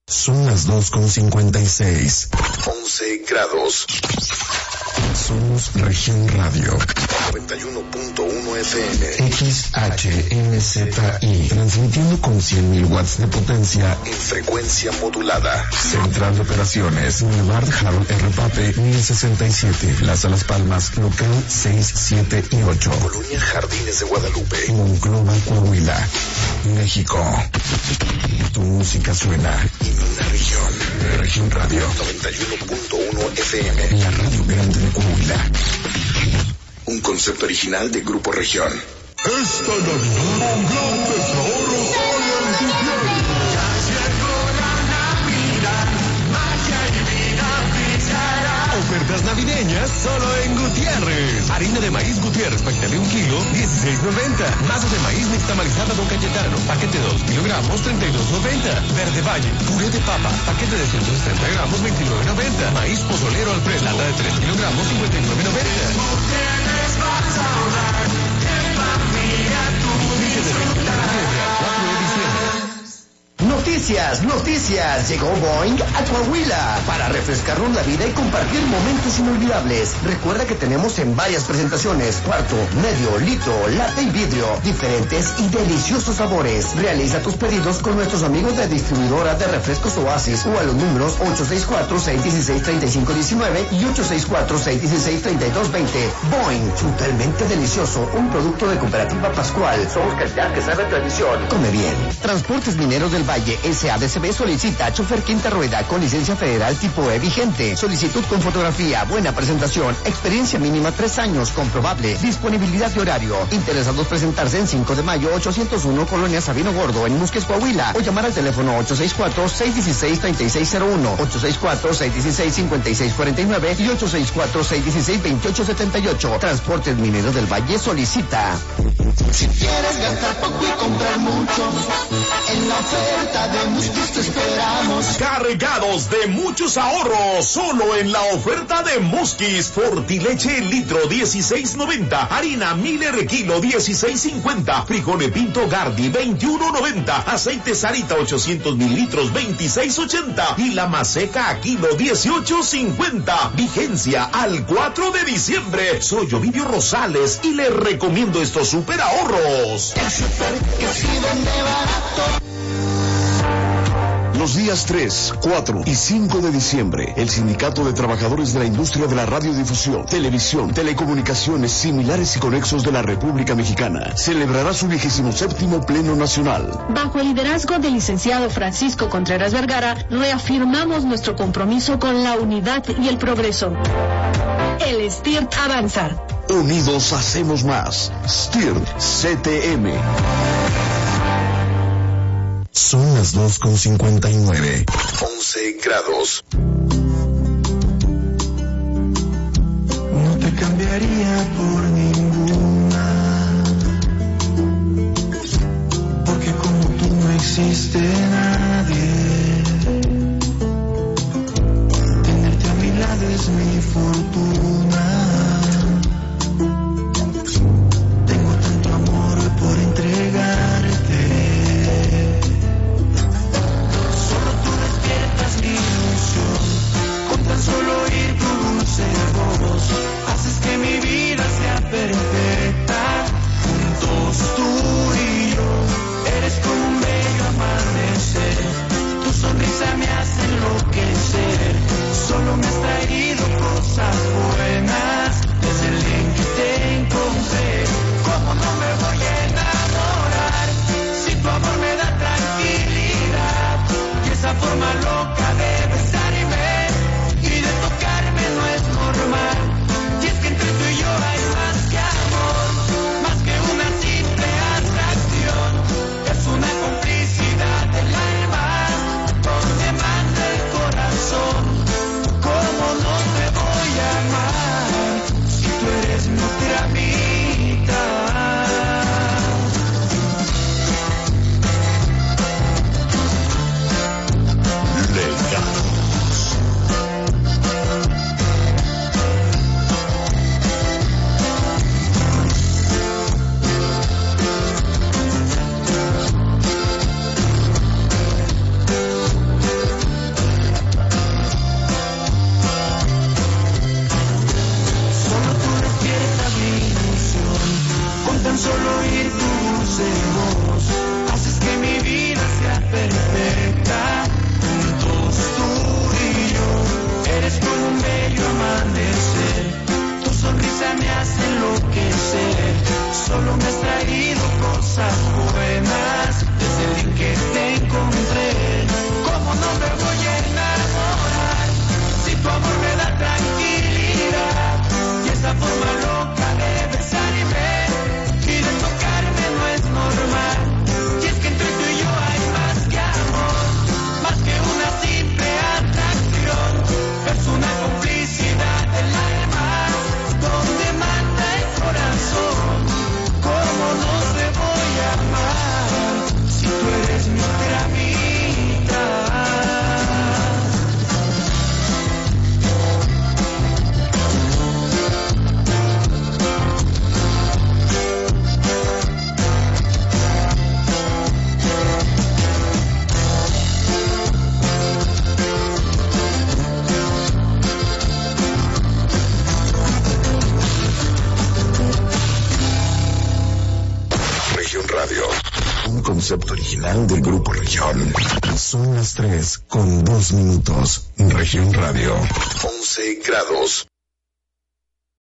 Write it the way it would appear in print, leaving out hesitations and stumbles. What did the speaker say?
Son las 2:56. 11 grados. Somos Región Radio. 91.1 FM. XHMZI. Transmitiendo con 100.000 watts de potencia en frecuencia modulada. Central de Operaciones. Boulevard Harold R. Pape, 1067. Plaza Las Palmas, local 6, 7 y 8. Colonia Jardines de Guadalupe. Monclova, Coahuila, México. Tu música suena en una región. Región Radio 91.1 FM. La radio grande de Coahuila. Un concepto original de Grupo Región. Esta Navidad, un gran tesoro solo en tu tierra. Ya llegó la Navidad, magia y vida brillará. Ofertas navideñas solo en Gutiérrez. Harina de maíz Gutiérrez, paquete de 1 kilo, $16.90. Masa de maíz nixtamalizada Don Cayetano, paquete de 2 kilogramos, $32.90. Verde Valle, puré de papa, paquete de 170 gramos, $29.90. Maíz pozolero al fresco, lata de 3 kilogramos, $59.90. Gutiérrez vas a ahorrar, en familia tú disfrutarás. Noticias, llegó Boeing a Coahuila para refrescarnos la vida y compartir momentos inolvidables. Recuerda que tenemos en varias presentaciones, cuarto, medio, litro, lata y vidrio, diferentes y deliciosos sabores. Realiza tus pedidos con nuestros amigos de distribuidora de refrescos Oasis o a los números 864-616-3519 y 864-616-3220. Boeing, totalmente delicioso, un producto de Cooperativa Pascual. Somos calidad que sabe a tradición. Come bien. Transportes Mineros del Valle SADCB solicita chofer quinta rueda con licencia federal tipo E vigente. Solicitud con fotografía, buena presentación, experiencia mínima 3 años, comprobable, disponibilidad de horario. Interesados presentarse en 5 de mayo 801 Colonia Sabino Gordo en Musques, Coahuila, o llamar al teléfono 864-616-3601, 864-616-5649 y 864-616-2878. Transportes Mineros del Valle solicita. Si quieres gastar poco y comprar mucho, en la oferta de Muskis te esperamos. Cargados de muchos ahorros, solo en la oferta de Muskis. Fortileche litro 16.90, harina Miller kilo 16.50, frijoles Pinto Gardi 21.90, aceite Sarita 800 mililitros 26.80 y la maseca a kilo 18.50. Vigencia al 4 de diciembre. Soy Ovidio Rosales y les recomiendo estos super ahorros. El super que sí vende barato. Los días 3, 4 y 5 de diciembre, el Sindicato de Trabajadores de la Industria de la Radiodifusión, Televisión, Telecomunicaciones Similares y Conexos de la República Mexicana celebrará su 27º Pleno Nacional. Bajo el liderazgo del licenciado Francisco Contreras Vergara, reafirmamos nuestro compromiso con la unidad y el progreso. El STIRT avanza. Unidos hacemos más. STIRT CTM. Son las 2:59. 11 grados. No te cambiaría por ninguna, porque como tú no existe nadie. Tenerte a mi lado es mi fortuna. Tengo tanto amor por entregarte. Con tan solo oír tu dulce voz, haces que mi vida sea perfecta. Juntos tú y yo, eres como un bello amanecer. Tu sonrisa me hace enloquecer. Solo me has traído cosas buenas desde el día en que te encontré. ¿Cómo no me voy a enamorar si tu amor me da tranquilidad? Y esa forma loca de besarme y de tocarme no es normal. Y es que entre tú y yo hay más que amor, más que una simple atracción. Es una complicidad del alma donde manda el corazón. ¿Cómo no te voy a amar si tú eres mi otra mitad? Ley concepto original del Grupo Región. Son las 3:02. Región Radio. 11 grados.